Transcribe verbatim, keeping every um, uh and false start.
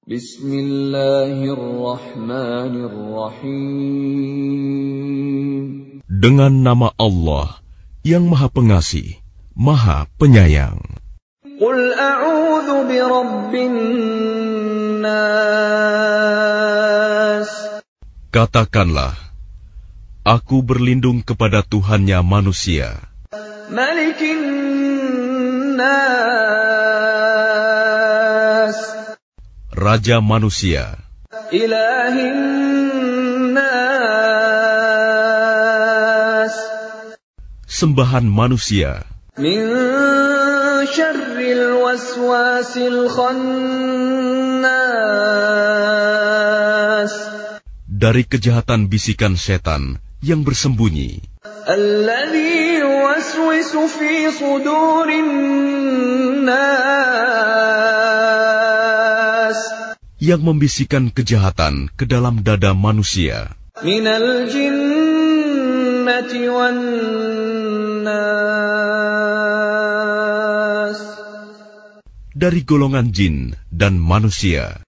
Bismillahirrahmanirrahim. Dengan nama Allah yang Maha Pengasih, Maha Penyayang. Qul a'udzu birabbin nas. Katakanlah, aku berlindung kepada Tuhannya manusia. Malikin nas. Raja manusia. Ilahin nas. Sembahan manusia. Min syarril waswasil khannas. Dari kejahatan bisikan setan yang bersembunyi. Alladzi yuwaswisu fi sudurin nas. Yang membisikkan kejahatan ke dalam dada manusia. Minal jinnati wan nas. Dari golongan jin dan manusia.